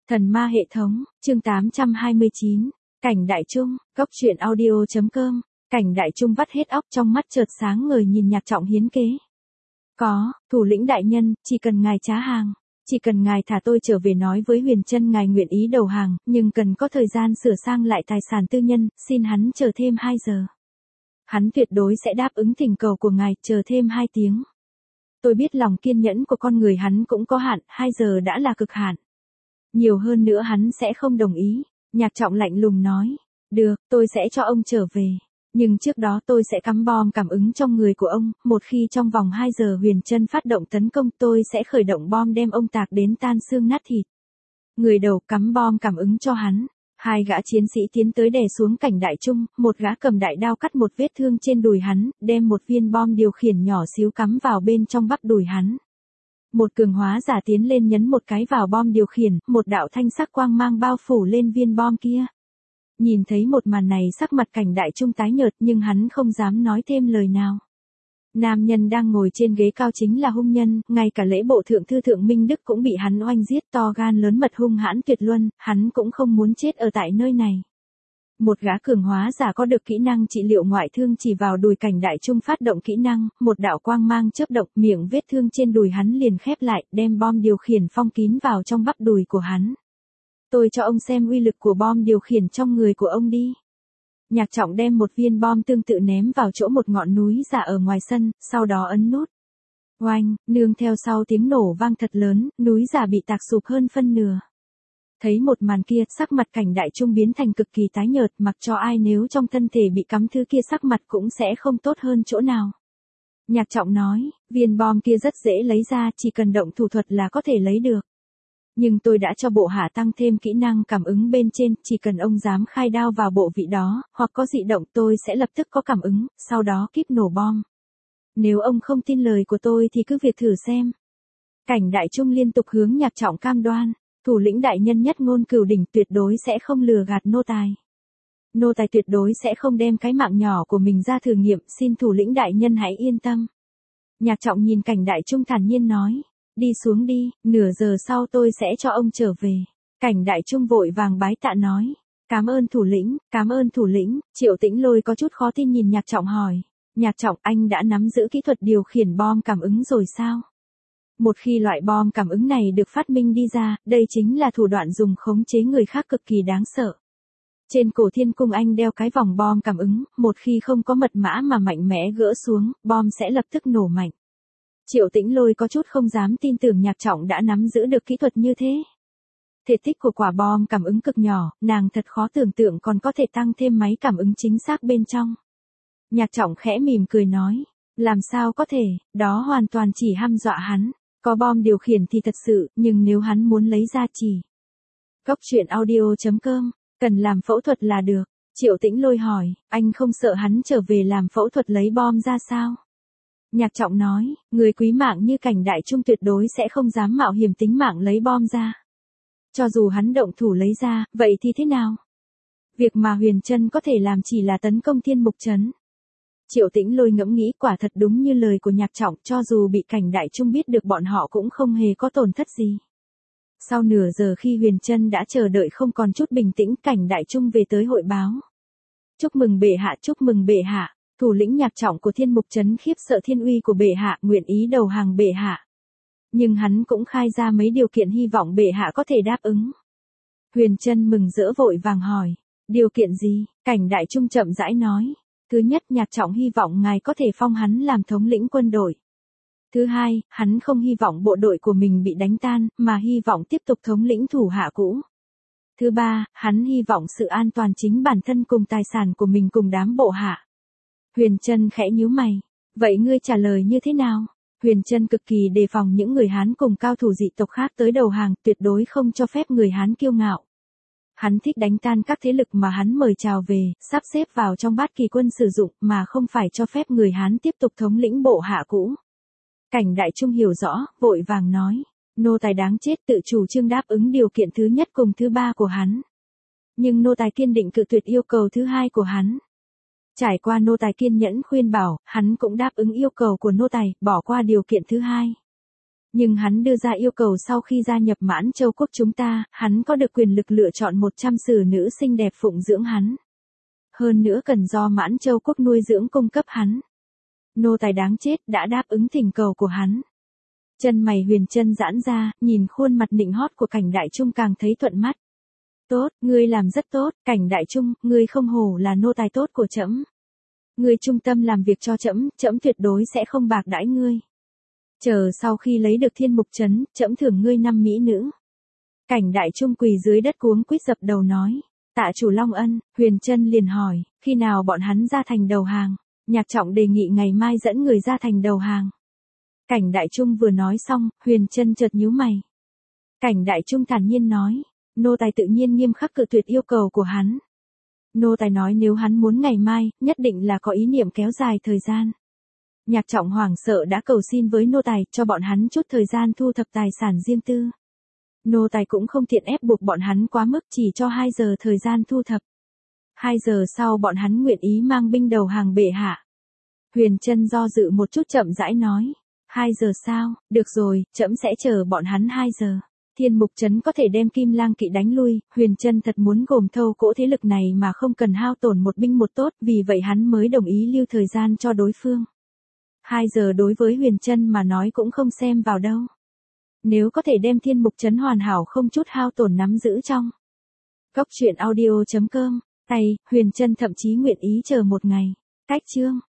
Thần ma hệ thống, chương 829, Cảnh Đại Trung, Cốc truyện audio.com, Cảnh Đại Trung vắt hết óc trong mắt chợt sáng ngời nhìn Nhạc Trọng hiến kế. Có, thủ lĩnh đại nhân, chỉ cần ngài trá hàng, chỉ cần ngài thả tôi trở về nói với Huyền Trân ngài nguyện ý đầu hàng, nhưng cần có thời gian sửa sang lại tài sản tư nhân, xin hắn chờ thêm 2 giờ. Hắn tuyệt đối sẽ đáp ứng thỉnh cầu của ngài, chờ thêm 2 tiếng. Tôi biết lòng kiên nhẫn của con người hắn cũng có hạn, 2 giờ đã là cực hạn. Nhiều hơn nữa hắn sẽ không đồng ý. Nhạc Trọng lạnh lùng nói. Được, tôi sẽ cho ông trở về. Nhưng trước đó tôi sẽ cắm bom cảm ứng trong người của ông. Một khi trong vòng 2 giờ Huyền Trân phát động tấn công tôi sẽ khởi động bom đem ông tạc đến tan xương nát thịt. Người đầu cắm bom cảm ứng cho hắn. 2 gã chiến sĩ tiến tới đè xuống Cảnh Đại Trung. Một gã cầm đại đao cắt một vết thương trên đùi hắn. Đem một viên bom điều khiển nhỏ xíu cắm vào bên trong bắp đùi hắn. Một cường hóa giả tiến lên nhấn một cái vào bom điều khiển, một đạo thanh sắc quang mang bao phủ lên viên bom kia. Nhìn thấy một màn này sắc mặt Cảnh Đại Trung tái nhợt nhưng hắn không dám nói thêm lời nào. Nam nhân đang ngồi trên ghế cao chính là hung nhân, ngay cả lễ bộ thượng thư Thượng Minh Đức cũng bị hắn oanh giết, to gan lớn mật hung hãn tuyệt luân, hắn cũng không muốn chết ở tại nơi này. Một gã cường hóa giả có được kỹ năng trị liệu ngoại thương chỉ vào đùi Cảnh Đại Trung phát động kỹ năng, một đạo quang mang chớp động, miệng vết thương trên đùi hắn liền khép lại, đem bom điều khiển phong kín vào trong bắp đùi của hắn. Tôi cho ông xem uy lực của bom điều khiển trong người của ông đi. Nhạc Trọng đem một viên bom tương tự ném vào chỗ một ngọn núi giả ở ngoài sân, sau đó ấn nút. Oanh, nương theo sau tiếng nổ vang thật lớn, núi giả bị tạc sụp hơn phân nửa. Thấy một màn kia, sắc mặt Cảnh Đại Trung biến thành cực kỳ tái nhợt, mặc cho ai nếu trong thân thể bị cắm thứ kia sắc mặt cũng sẽ không tốt hơn chỗ nào. Nhạc Trọng nói, viên bom kia rất dễ lấy ra, chỉ cần động thủ thuật là có thể lấy được. Nhưng tôi đã cho bộ hạ tăng thêm kỹ năng cảm ứng bên trên, chỉ cần ông dám khai đao vào bộ vị đó, hoặc có dị động tôi sẽ lập tức có cảm ứng, sau đó kíp nổ bom. Nếu ông không tin lời của tôi thì cứ việc thử xem. Cảnh Đại Trung liên tục hướng Nhạc Trọng cam đoan. Thủ lĩnh đại nhân nhất ngôn cửu đỉnh tuyệt đối sẽ không lừa gạt nô tài. Nô tài tuyệt đối sẽ không đem cái mạng nhỏ của mình ra thử nghiệm, xin thủ lĩnh đại nhân hãy yên tâm. Nhạc Trọng nhìn Cảnh Đại Trung thản nhiên nói, đi xuống đi, nửa giờ sau tôi sẽ cho ông trở về. Cảnh Đại Trung vội vàng bái tạ nói, cảm ơn thủ lĩnh, cảm ơn thủ lĩnh. Triệu Tĩnh Lôi có chút khó tin nhìn Nhạc Trọng hỏi, Nhạc Trọng anh đã nắm giữ kỹ thuật điều khiển bom cảm ứng rồi sao? Một khi loại bom cảm ứng này được phát minh đi ra, đây chính là thủ đoạn dùng khống chế người khác cực kỳ đáng sợ. Trên cổ Thiên Cung anh đeo cái vòng bom cảm ứng, một khi không có mật mã mà mạnh mẽ gỡ xuống, bom sẽ lập tức nổ mạnh. Triệu Tĩnh Lôi có chút không dám tin tưởng Nhạc Trọng đã nắm giữ được kỹ thuật như thế. Thể tích của quả bom cảm ứng cực nhỏ, nàng thật khó tưởng tượng còn có thể tăng thêm máy cảm ứng chính xác bên trong. Nhạc Trọng khẽ mỉm cười nói, làm sao có thể, đó hoàn toàn chỉ hăm dọa hắn. Có bom điều khiển thì thật sự, nhưng nếu hắn muốn lấy ra chỉ. Cốc truyện audio.com, cần làm phẫu thuật là được. Triệu Tĩnh Lôi hỏi, anh không sợ hắn trở về làm phẫu thuật lấy bom ra sao? Nhạc Trọng nói, người quý mạng như Cảnh Đại Trung tuyệt đối sẽ không dám mạo hiểm tính mạng lấy bom ra. Cho dù hắn động thủ lấy ra, vậy thì thế nào? Việc mà Huyền Trân có thể làm chỉ là tấn công Thiên Mục Trấn. Triệu Tĩnh Lôi ngẫm nghĩ quả thật đúng như lời của Nhạc Trọng, cho dù bị Cảnh Đại Trung biết được bọn họ cũng không hề có tổn thất gì. Sau nửa giờ khi Huyền Trân đã chờ đợi không còn chút bình tĩnh, Cảnh Đại Trung về tới hội báo. Chúc mừng bệ hạ, chúc mừng bệ hạ. Thủ lĩnh Nhạc Trọng của Thiên Mục Trấn khiếp sợ thiên uy của bệ hạ, nguyện ý đầu hàng bệ hạ. Nhưng hắn cũng khai ra mấy điều kiện hy vọng bệ hạ có thể đáp ứng. Huyền Trân mừng rỡ vội vàng hỏi, điều kiện gì? Cảnh Đại Trung chậm rãi nói. Thứ nhất, Nhạc Trọng hy vọng ngài có thể phong hắn làm thống lĩnh quân đội. Thứ hai, hắn không hy vọng bộ đội của mình bị đánh tan, mà hy vọng tiếp tục thống lĩnh thủ hạ cũ. Thứ ba, hắn hy vọng sự an toàn chính bản thân cùng tài sản của mình cùng đám bộ hạ. Huyền Trân khẽ nhíu mày. Vậy ngươi trả lời như thế nào? Huyền Trân cực kỳ đề phòng những người Hán cùng cao thủ dị tộc khác tới đầu hàng, tuyệt đối không cho phép người Hán kiêu ngạo. Hắn thích đánh tan các thế lực mà hắn mời chào về, sắp xếp vào trong bát kỳ quân sử dụng mà không phải cho phép người Hán tiếp tục thống lĩnh bộ hạ cũ. Cảnh Đại Trung hiểu rõ, vội vàng nói, nô tài đáng chết tự chủ trương đáp ứng điều kiện thứ nhất cùng thứ ba của hắn. Nhưng nô tài kiên định cự tuyệt yêu cầu thứ hai của hắn. Trải qua nô tài kiên nhẫn khuyên bảo, hắn cũng đáp ứng yêu cầu của nô tài, bỏ qua điều kiện thứ hai. Nhưng hắn đưa ra yêu cầu sau khi gia nhập Mãn Châu quốc chúng ta, hắn có được quyền lực lựa chọn 100 xử nữ xinh đẹp phụng dưỡng hắn. Hơn nữa cần do Mãn Châu quốc nuôi dưỡng cung cấp hắn. Nô tài đáng chết đã đáp ứng thỉnh cầu của hắn. Chân mày Huyền Trân giãn ra, nhìn khuôn mặt nịnh hót của Cảnh Đại Trung càng thấy thuận mắt. Tốt, ngươi làm rất tốt, Cảnh Đại Trung, ngươi không hổ là nô tài tốt của trẫm. Ngươi trung tâm làm việc cho trẫm, trẫm tuyệt đối sẽ không bạc đãi ngươi. Chờ sau khi lấy được Thiên Mục Trấn, trẫm thưởng ngươi 5 mỹ nữ. Cảnh Đại Trung quỳ dưới đất cuống quýt dập đầu nói. Tạ chủ Long Ân, Huyền Trân liền hỏi, khi nào bọn hắn ra thành đầu hàng? Nhạc Trọng đề nghị ngày mai dẫn người ra thành đầu hàng. Cảnh Đại Trung vừa nói xong, Huyền Trân chợt nhíu mày. Cảnh Đại Trung thản nhiên nói, nô tài tự nhiên nghiêm khắc cự tuyệt yêu cầu của hắn. Nô tài nói nếu hắn muốn ngày mai, nhất định là có ý niệm kéo dài thời gian. Nhạc Trọng hoảng sợ đã cầu xin với nô tài cho bọn hắn chút thời gian thu thập tài sản riêng tư. Nô tài cũng không tiện ép buộc bọn hắn quá mức, chỉ cho 2 giờ thời gian thu thập. 2 giờ sau bọn hắn nguyện ý mang binh đầu hàng bệ hạ. Huyền Trân do dự một chút chậm rãi nói. 2 giờ sao, được rồi, trẫm sẽ chờ bọn hắn 2 giờ. Thiên Mục Trấn có thể đem Kim Lang kỵ đánh lui, Huyền Trân thật muốn gồm thâu cỗ thế lực này mà không cần hao tổn một binh một tốt, vì vậy hắn mới đồng ý lưu thời gian cho đối phương. 2 giờ đối với Huyền Trân mà nói cũng không xem vào đâu. Nếu có thể đem Thiên Mục Trấn hoàn hảo không chút hao tổn nắm giữ trong. Cốc truyện audio.com, Huyền Trân thậm chí nguyện ý chờ một ngày. Cách chương